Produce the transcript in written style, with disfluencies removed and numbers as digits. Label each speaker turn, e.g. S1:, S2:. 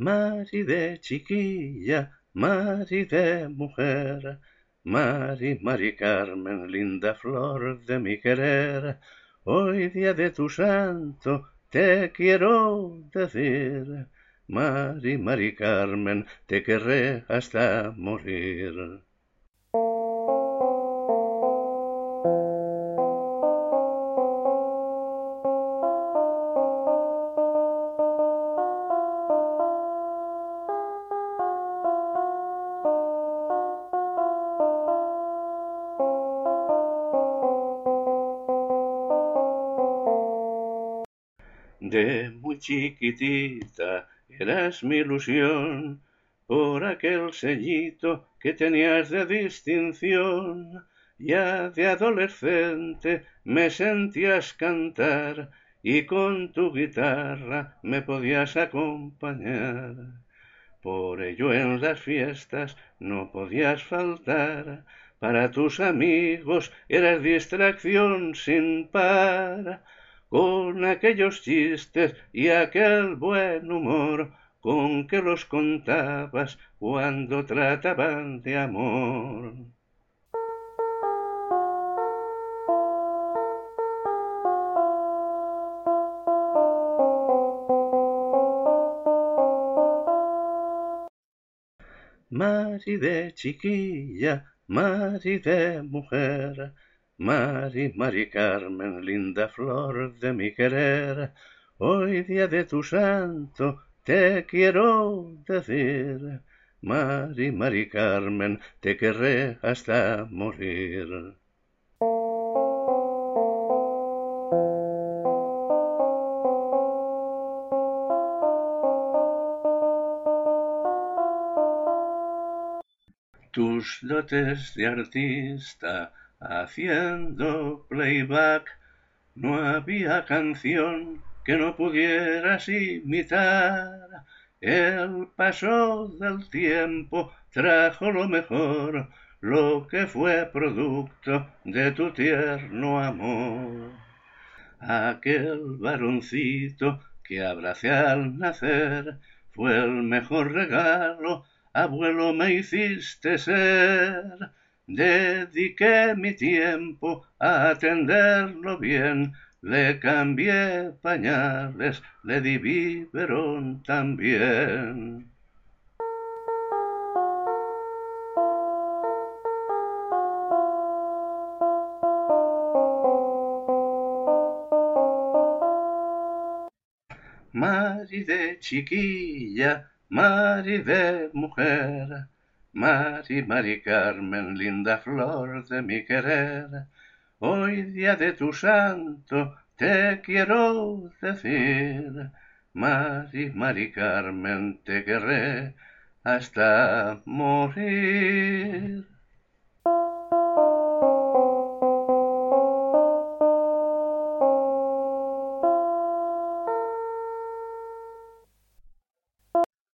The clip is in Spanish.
S1: Mari de chiquilla, Mari de mujer, Mari, Mari Carmen, linda flor de mi querer, hoy día de tu santo te quiero decir, Mari, Mari Carmen, te querré hasta morir. De muy chiquitita eras mi ilusión, por aquel sellito que tenías de distinción. Ya de adolescente me sentías cantar y con tu guitarra me podías acompañar. Por ello en las fiestas no podías faltar, para tus amigos eras distracción sin par, con aquellos chistes y aquel buen humor con que los contabas cuando trataban de amor. Mari de chiquilla, Mari de mujer, Mari, Mari Carmen, linda flor de mi querer, hoy día de tu santo te quiero decir, Mari, Mari Carmen, te querré hasta morir. Tus dotes de artista haciendo playback, no había canción que no pudieras imitar. El paso del tiempo trajo lo mejor, lo que fue producto de tu tierno amor. Aquel varoncito que abracé al nacer fue el mejor regalo, abuelo, me hiciste ser. Dediqué mi tiempo a atenderlo bien, le cambié pañales, le di biberón también. Mari de chiquilla, Mari de mujer, Mari, Mari Carmen, linda flor de mi querer, hoy día de tu santo te quiero decir, Mari, Mari Carmen, te querré hasta morir.